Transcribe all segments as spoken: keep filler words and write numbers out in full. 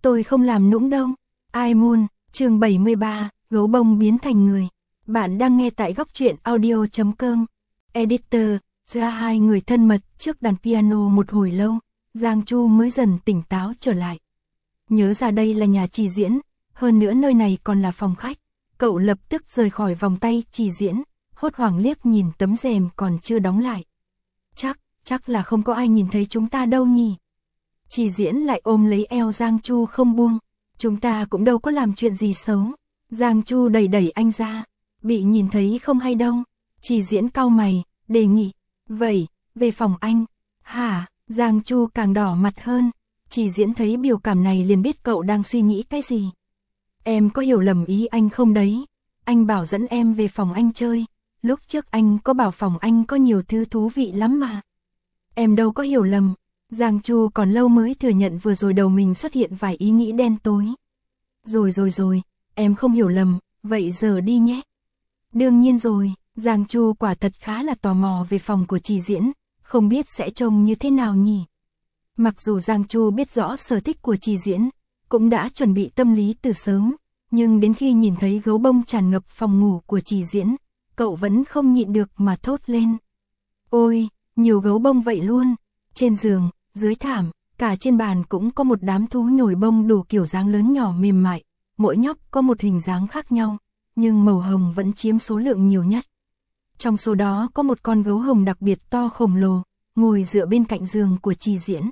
tôi không làm nũng đâu. Ai Moon, chương bảy mươi ba, gấu bông biến thành người. Bạn đang nghe tại góc truyện audio chấm com. Editor, ra hai người thân mật trước đàn piano một hồi lâu, Giang Chu mới dần tỉnh táo trở lại. Nhớ ra đây là nhà Trì Diễn, hơn nữa nơi này còn là phòng khách. Cậu lập tức rời khỏi vòng tay Trì Diễn, hốt hoảng liếc nhìn tấm rèm còn chưa đóng lại. Chắc, chắc là không có ai nhìn thấy chúng ta đâu nhỉ. Trì Diễn lại ôm lấy eo Giang Chu không buông. Chúng ta cũng đâu có làm chuyện gì xấu. Giang Chu đẩy đẩy anh ra. Bị nhìn thấy không hay đâu. Trì Diễn cau mày, đề nghị. Vậy, về phòng anh. Hả? Giang Chu càng đỏ mặt hơn. Trì Diễn thấy biểu cảm này liền biết cậu đang suy nghĩ cái gì. Em có hiểu lầm ý anh không đấy? Anh bảo dẫn em về phòng anh chơi. Lúc trước anh có bảo phòng anh có nhiều thứ thú vị lắm mà. Em đâu có hiểu lầm. Giang Chu còn lâu mới thừa nhận vừa rồi đầu mình xuất hiện vài ý nghĩ đen tối. Rồi rồi rồi, em không hiểu lầm, vậy giờ đi nhé. Đương nhiên rồi, Giang Chu quả thật khá là tò mò về phòng của Trì Diễn, không biết sẽ trông như thế nào nhỉ. Mặc dù Giang Chu biết rõ sở thích của Trì Diễn, cũng đã chuẩn bị tâm lý từ sớm, nhưng đến khi nhìn thấy gấu bông tràn ngập phòng ngủ của Trì Diễn, cậu vẫn không nhịn được mà thốt lên. Ôi, nhiều gấu bông vậy luôn, trên giường, dưới thảm, cả trên bàn cũng có một đám thú nhồi bông đủ kiểu dáng lớn nhỏ mềm mại, mỗi nhóc có một hình dáng khác nhau, nhưng màu hồng vẫn chiếm số lượng nhiều nhất. Trong số đó có một con gấu hồng đặc biệt to khổng lồ, ngồi dựa bên cạnh giường của Trì Diễn.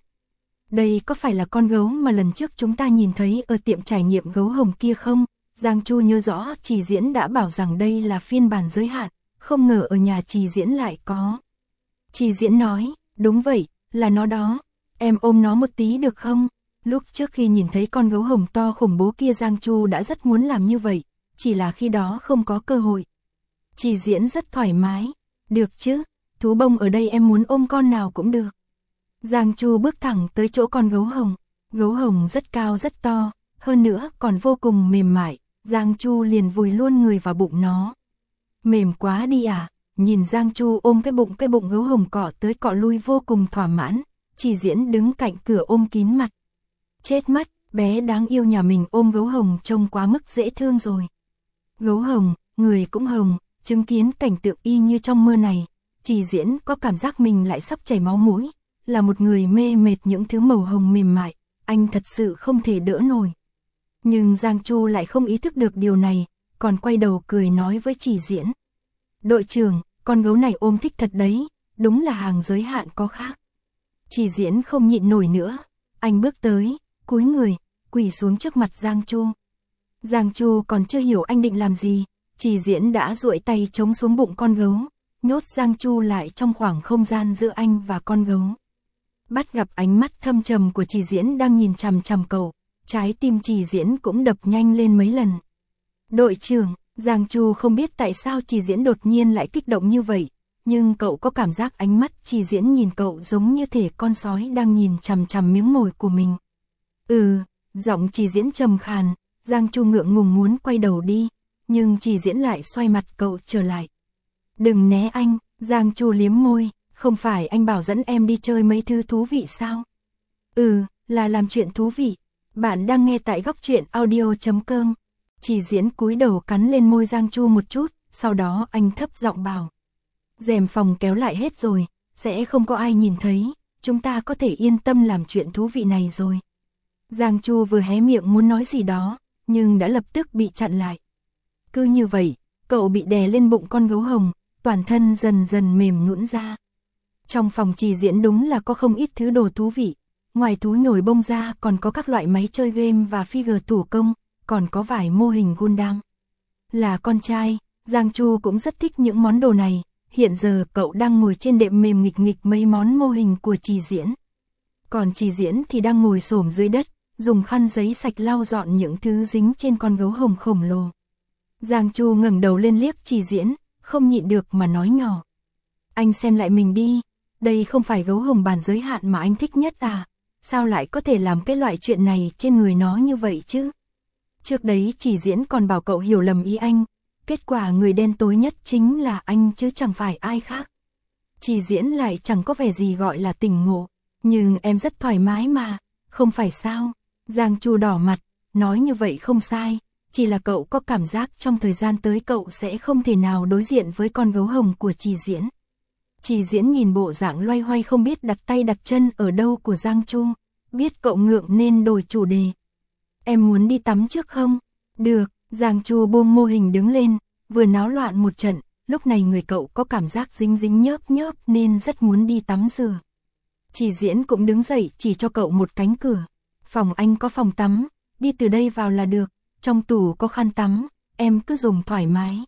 Đây có phải là con gấu mà lần trước chúng ta nhìn thấy ở tiệm trải nghiệm gấu hồng kia không? Giang Chu nhớ rõ Trì Diễn đã bảo rằng đây là phiên bản giới hạn, không ngờ ở nhà Trì Diễn lại có. Trì Diễn nói, đúng vậy, là nó đó. Em ôm nó một tí được không? Lúc trước khi nhìn thấy con gấu hồng to khủng bố kia Giang Chu đã rất muốn làm như vậy, chỉ là khi đó không có cơ hội. Trì Diễn rất thoải mái. Được chứ, thú bông ở đây em muốn ôm con nào cũng được. Giang Chu bước thẳng tới chỗ con gấu hồng. Gấu hồng rất cao rất to, hơn nữa còn vô cùng mềm mại. Giang Chu liền vùi luôn người vào bụng nó. Mềm quá đi à? Nhìn Giang Chu ôm cái bụng cái bụng gấu hồng cọ tới cọ lui vô cùng thỏa mãn. Trì Diễn đứng cạnh cửa ôm kín mặt. Chết mất, bé đáng yêu nhà mình ôm gấu hồng trông quá mức dễ thương rồi. Gấu hồng, người cũng hồng, chứng kiến cảnh tượng y như trong mơ này, Trì Diễn có cảm giác mình lại sắp chảy máu mũi, là một người mê mệt những thứ màu hồng mềm mại, anh thật sự không thể đỡ nổi. Nhưng Giang Chu lại không ý thức được điều này, còn quay đầu cười nói với Trì Diễn. Đội trưởng, con gấu này ôm thích thật đấy, đúng là hàng giới hạn có khác. Trì Diễn không nhịn nổi nữa, anh bước tới, cúi người, quỳ xuống trước mặt Giang Chu. Giang Chu còn chưa hiểu anh định làm gì, Trì Diễn đã duỗi tay chống xuống bụng con gấu, nhốt Giang Chu lại trong khoảng không gian giữa anh và con gấu. Bắt gặp ánh mắt thâm trầm của Trì Diễn đang nhìn chằm chằm cậu, trái tim Trì Diễn cũng đập nhanh lên mấy lần. Đội trưởng, Giang Chu không biết tại sao Trì Diễn đột nhiên lại kích động như vậy, nhưng cậu có cảm giác ánh mắt Trì Diễn nhìn cậu giống như thể con sói đang nhìn chằm chằm miếng mồi của mình. Ừ, giọng Trì Diễn trầm khàn, Giang Chu ngượng ngùng muốn quay đầu đi, nhưng Trì Diễn lại xoay mặt cậu trở lại. Đừng né anh, Giang Chu liếm môi, không phải anh bảo dẫn em đi chơi mấy thứ thú vị sao? Ừ, là làm chuyện thú vị. Bạn đang nghe tại góc truyện audio chấm com. Trì Diễn cúi đầu cắn lên môi Giang Chu một chút, sau đó anh thấp giọng bảo. Rèm phòng kéo lại hết rồi, sẽ không có ai nhìn thấy, chúng ta có thể yên tâm làm chuyện thú vị này rồi. Giang Chu vừa hé miệng muốn nói gì đó, nhưng đã lập tức bị chặn lại. Cứ như vậy, cậu bị đè lên bụng con gấu hồng, toàn thân dần dần mềm nhũn ra. Trong phòng Trì Diễn đúng là có không ít thứ đồ thú vị, ngoài thú nhồi bông ra còn có các loại máy chơi game và figure thủ công, còn có vài mô hình Gundam. Là con trai, Giang Chu cũng rất thích những món đồ này, hiện giờ cậu đang ngồi trên đệm mềm nghịch nghịch mấy món mô hình của Trì Diễn. Còn Trì Diễn thì đang ngồi xổm dưới đất, dùng khăn giấy sạch lau dọn những thứ dính trên con gấu hồng khổng lồ. Giang Chu ngẩng đầu lên liếc Trì Diễn, không nhịn được mà nói nhỏ. Anh xem lại mình đi, đây không phải gấu hồng bản giới hạn mà anh thích nhất à, sao lại có thể làm cái loại chuyện này trên người nó như vậy chứ? Trước đấy Trì Diễn còn bảo cậu hiểu lầm ý anh, kết quả người đen tối nhất chính là anh chứ chẳng phải ai khác. Trì Diễn lại chẳng có vẻ gì gọi là tỉnh ngộ, nhưng em rất thoải mái mà, không phải sao? Giang Chu đỏ mặt, nói như vậy không sai, chỉ là cậu có cảm giác trong thời gian tới cậu sẽ không thể nào đối diện với con gấu hồng của Trì Diễn. Trì Diễn nhìn bộ dạng loay hoay không biết đặt tay đặt chân ở đâu của Giang Chu, biết cậu ngượng nên đổi chủ đề. Em muốn đi tắm trước không? Được, Giang Chu buông mô hình đứng lên, vừa náo loạn một trận, lúc này người cậu có cảm giác dính dính nhớp nhớp nên rất muốn đi tắm rửa. Trì Diễn cũng đứng dậy chỉ cho cậu một cánh cửa. Phòng anh có phòng tắm, đi từ đây vào là được, trong tủ có khăn tắm, em cứ dùng thoải mái.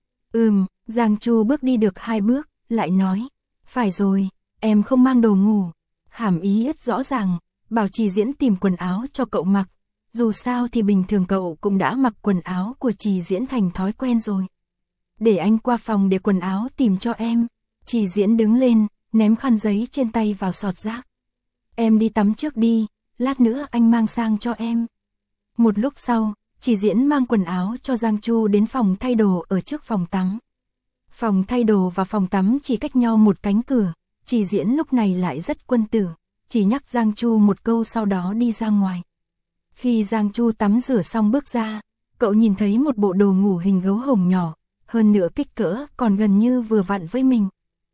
Ừm, Giang Chu bước đi được hai bước, lại nói, phải rồi, em không mang đồ ngủ. Hàm ý rất rõ ràng, bảo Trì Diễn tìm quần áo cho cậu mặc, dù sao thì bình thường cậu cũng đã mặc quần áo của Trì Diễn thành thói quen rồi. Để anh qua phòng để quần áo tìm cho em. Trì Diễn đứng lên, ném khăn giấy trên tay vào sọt rác. Em đi tắm trước đi, lát nữa anh mang sang cho em. Một lúc sau, Trì Diễn mang quần áo cho Giang Chu đến phòng thay đồ ở trước phòng tắm. Phòng thay đồ và phòng tắm chỉ cách nhau một cánh cửa, Trì Diễn lúc này lại rất quân tử, chỉ nhắc Giang Chu một câu sau đó đi ra ngoài. Khi Giang Chu tắm rửa xong bước ra, cậu nhìn thấy một bộ đồ ngủ hình gấu hồng nhỏ, hơn nữa kích cỡ còn gần như vừa vặn với mình.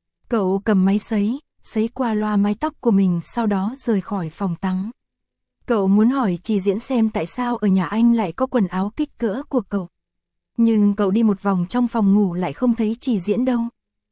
Cậu cầm máy sấy, sấy qua loa mái tóc của mình sau đó rời khỏi phòng tắm. Cậu muốn hỏi Trì Diễn xem tại sao ở nhà anh lại có quần áo kích cỡ của cậu. Nhưng cậu đi một vòng trong phòng ngủ lại không thấy Trì Diễn đâu.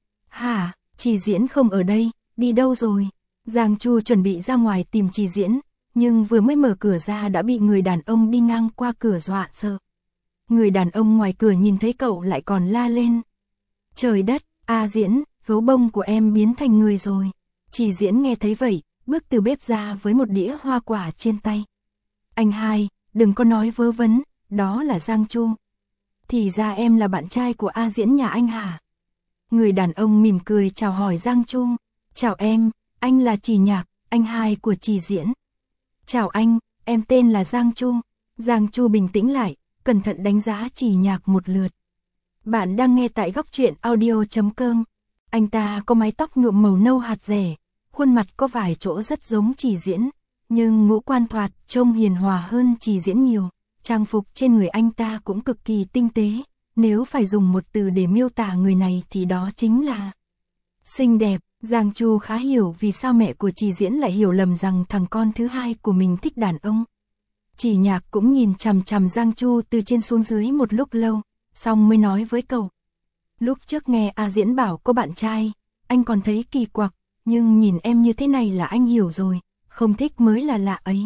Hả, Trì Diễn không ở đây, đi đâu rồi? Giang Chu chuẩn bị ra ngoài tìm Trì Diễn, nhưng vừa mới mở cửa ra đã bị người đàn ông đi ngang qua cửa dọa sợ. Người đàn ông ngoài cửa nhìn thấy cậu lại còn la lên. Trời đất, A Diễn, gấu bông của em biến thành người rồi. Trì Diễn nghe thấy vậy, bước từ bếp ra với một đĩa hoa quả trên tay. Anh hai, đừng có nói vớ vẩn, đó là Giang Chu. Thì ra em là bạn trai của A Diễn nhà anh hả? Người đàn ông mỉm cười chào hỏi Giang Chu. Chào em, anh là Trì Nhạc, anh hai của Trì Diễn. Chào anh, em tên là Giang Chu. Giang Chu bình tĩnh lại, cẩn thận đánh giá Trì Nhạc một lượt. Bạn đang nghe tại góc truyện audio chấm com. Anh ta có mái tóc nhuộm màu nâu hạt rẻ, khuôn mặt có vài chỗ rất giống Trì Diễn, nhưng ngũ quan thoạt trông hiền hòa hơn Trì Diễn nhiều. Trang phục trên người anh ta cũng cực kỳ tinh tế, nếu phải dùng một từ để miêu tả người này thì đó chính là xinh đẹp. Giang Chu khá hiểu vì sao mẹ của Trì Diễn lại hiểu lầm rằng thằng con thứ hai của mình thích đàn ông. Trì Nhạc cũng nhìn chằm chằm Giang Chu từ trên xuống dưới một lúc lâu, xong mới nói với cậu. Lúc trước nghe A Diễn bảo có bạn trai, anh còn thấy kỳ quặc, nhưng nhìn em như thế này là anh hiểu rồi, không thích mới là lạ ấy.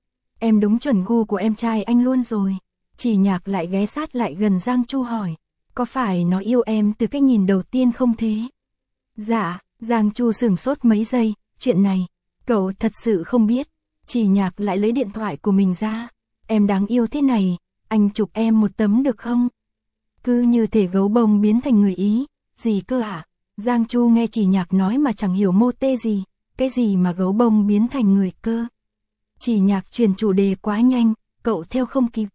Em đúng chuẩn gu của em trai anh luôn rồi. Trì Nhạc lại ghé sát lại gần Giang Chu hỏi, có phải nó yêu em từ cái nhìn đầu tiên không thế? Dạ, Giang Chu sửng sốt mấy giây, chuyện này, cậu thật sự không biết. Trì Nhạc lại lấy điện thoại của mình ra, em đáng yêu thế này, anh chụp em một tấm được không? Cứ như thể gấu bông biến thành người Ý, gì cơ ạ? À? Giang Chu nghe Trì Nhạc nói mà chẳng hiểu mô tê gì, cái gì mà gấu bông biến thành người cơ? Trì Nhạc truyền chủ đề quá nhanh, cậu theo không kịp.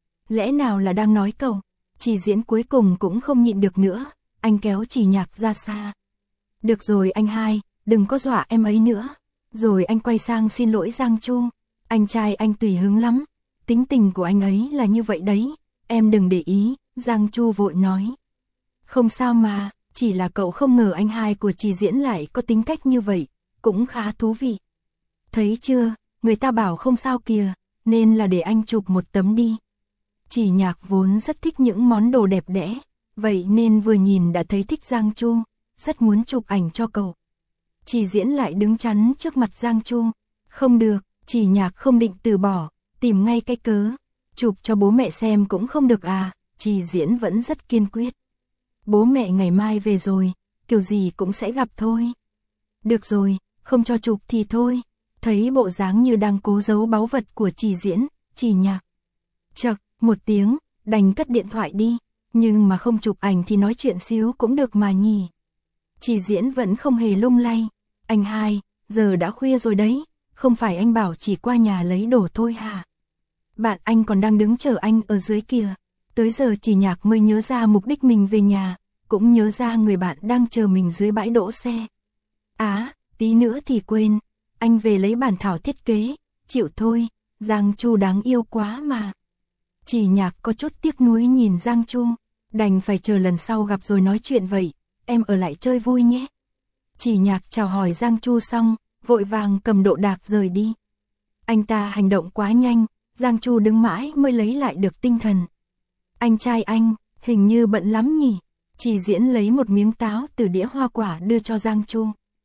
Lẽ nào là đang nói cậu? Trì Diễn cuối cùng cũng không nhịn được nữa, anh kéo Trì Nhạc ra xa. Được rồi anh hai, đừng có dọa em ấy nữa. Rồi anh quay sang xin lỗi Giang Chu, anh trai anh tùy hứng lắm, tính tình của anh ấy là như vậy đấy, em đừng để ý. Giang Chu vội nói. Không sao mà, chỉ là cậu không ngờ anh hai của Trì Diễn lại có tính cách như vậy, cũng khá thú vị. Thấy chưa, người ta bảo không sao kìa, nên là để anh chụp một tấm đi. Trì Nhạc vốn rất thích những món đồ đẹp đẽ, vậy nên vừa nhìn đã thấy thích Giang Chu, rất muốn chụp ảnh cho cậu. Trì Diễn lại đứng chắn trước mặt Giang Chu. Không được, Trì Nhạc không định từ bỏ, tìm ngay cái cớ. Chụp cho bố mẹ xem cũng không được à? Trì Diễn vẫn rất kiên quyết. Bố mẹ ngày mai về rồi, kiểu gì cũng sẽ gặp thôi. Được rồi, không cho chụp thì thôi. Thấy bộ dáng như đang cố giấu báu vật của Trì Diễn, Trì Nhạc chậc một tiếng, đành cất điện thoại đi. Nhưng mà không chụp ảnh thì nói chuyện xíu cũng được mà nhỉ. Trì Diễn vẫn không hề lung lay. Anh hai, giờ đã khuya rồi đấy, không phải anh bảo chỉ qua nhà lấy đồ thôi hả? Bạn anh còn đang đứng chờ anh ở dưới kìa. Tới giờ Trì Nhạc mới nhớ ra mục đích mình về nhà, cũng nhớ ra người bạn đang chờ mình dưới bãi đỗ xe. Á, à, tí nữa thì quên, anh về lấy bản thảo thiết kế, chịu thôi. Giang Chu đáng yêu quá mà. Chỉ Nhạc có chút tiếc nuối nhìn Giang Chu, đành phải chờ lần sau gặp rồi nói chuyện vậy, em ở lại chơi vui nhé. Chỉ Nhạc chào hỏi Giang Chu xong, vội vàng cầm đồ đạc rời đi. Anh ta hành động quá nhanh, Giang Chu đứng mãi mới lấy lại được tinh thần. Anh trai anh, hình như bận lắm nhỉ? Chỉ Diễn lấy một miếng táo từ đĩa hoa quả đưa cho Giang Chu.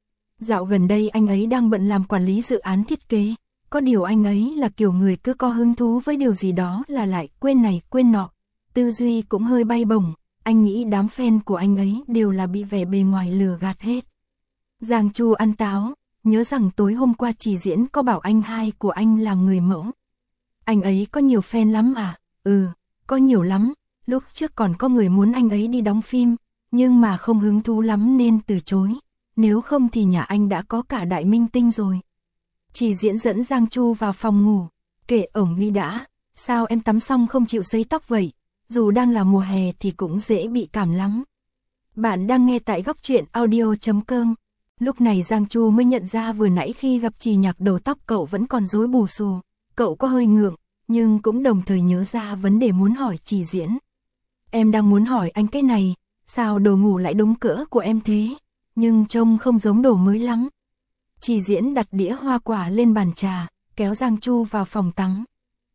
Dạo gần đây anh ấy đang bận làm quản lý dự án thiết kế, có điều anh ấy là kiểu người cứ có hứng thú với điều gì đó là lại quên này quên nọ, tư duy cũng hơi bay bổng, anh nghĩ đám fan của anh ấy đều là bị vẻ bề ngoài lừa gạt hết. Giang Chu ăn táo, nhớ rằng tối hôm qua Chỉ Diễn có bảo anh hai của anh làm người mẫu. Anh ấy có nhiều fan lắm à? Ừ, có nhiều lắm, lúc trước còn có người muốn anh ấy đi đóng phim, nhưng mà không hứng thú lắm nên từ chối, nếu không thì nhà anh đã có cả đại minh tinh rồi. Chỉ Diễn dẫn Giang Chu vào phòng ngủ, kệ ổng đi đã, sao em tắm xong không chịu sấy tóc vậy, dù đang là mùa hè thì cũng dễ bị cảm lắm. Bạn đang nghe tại góc truyện audio chấm com. Lúc này Giang Chu mới nhận ra vừa nãy khi gặp Chỉ Nhạc đầu tóc cậu vẫn còn rối bù xù, cậu có hơi ngượng, nhưng cũng đồng thời nhớ ra vấn đề muốn hỏi Chỉ Diễn. Em đang muốn hỏi anh cái này, sao đồ ngủ lại đúng cỡ của em thế, nhưng trông không giống đồ mới lắm. Chỉ Diễn đặt đĩa hoa quả lên bàn trà, kéo Giang Chu vào phòng tắm.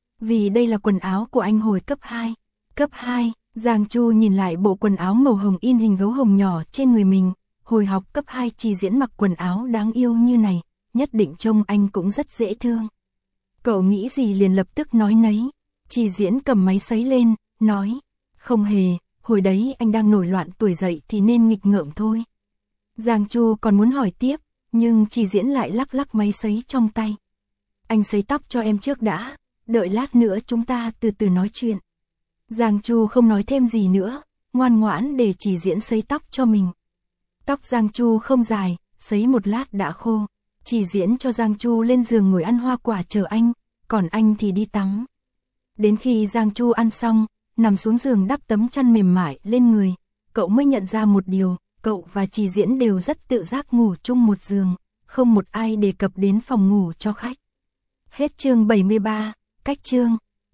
Vì đây là quần áo của anh hồi cấp hai. Cấp hai, Giang Chu nhìn lại bộ quần áo màu hồng in hình gấu hồng nhỏ trên người mình. Hồi học cấp hai Chỉ Diễn mặc quần áo đáng yêu như này, nhất định trông anh cũng rất dễ thương. Cậu nghĩ gì liền lập tức nói nấy. Chỉ Diễn cầm máy sấy lên, nói, không hề, hồi đấy anh đang nổi loạn tuổi dậy thì nên nghịch ngợm thôi. Giang Chu còn muốn hỏi tiếp, nhưng Chỉ Diễn lại lắc lắc máy sấy trong tay. Anh sấy tóc cho em trước đã, đợi lát nữa chúng ta từ từ nói chuyện. Giang Chu không nói thêm gì nữa, ngoan ngoãn để Chỉ Diễn sấy tóc cho mình. Tóc Giang Chu không dài, sấy một lát đã khô. Chỉ Diễn cho Giang Chu lên giường ngồi ăn hoa quả chờ anh, còn anh thì đi tắm. Đến khi Giang Chu ăn xong, nằm xuống giường đắp tấm chăn mềm mại lên người, cậu mới nhận ra một điều, cậu và Chỉ Diễn đều rất tự giác ngủ chung một giường, không một ai đề cập đến phòng ngủ cho khách. Hết chương bảy mươi ba, cách chương.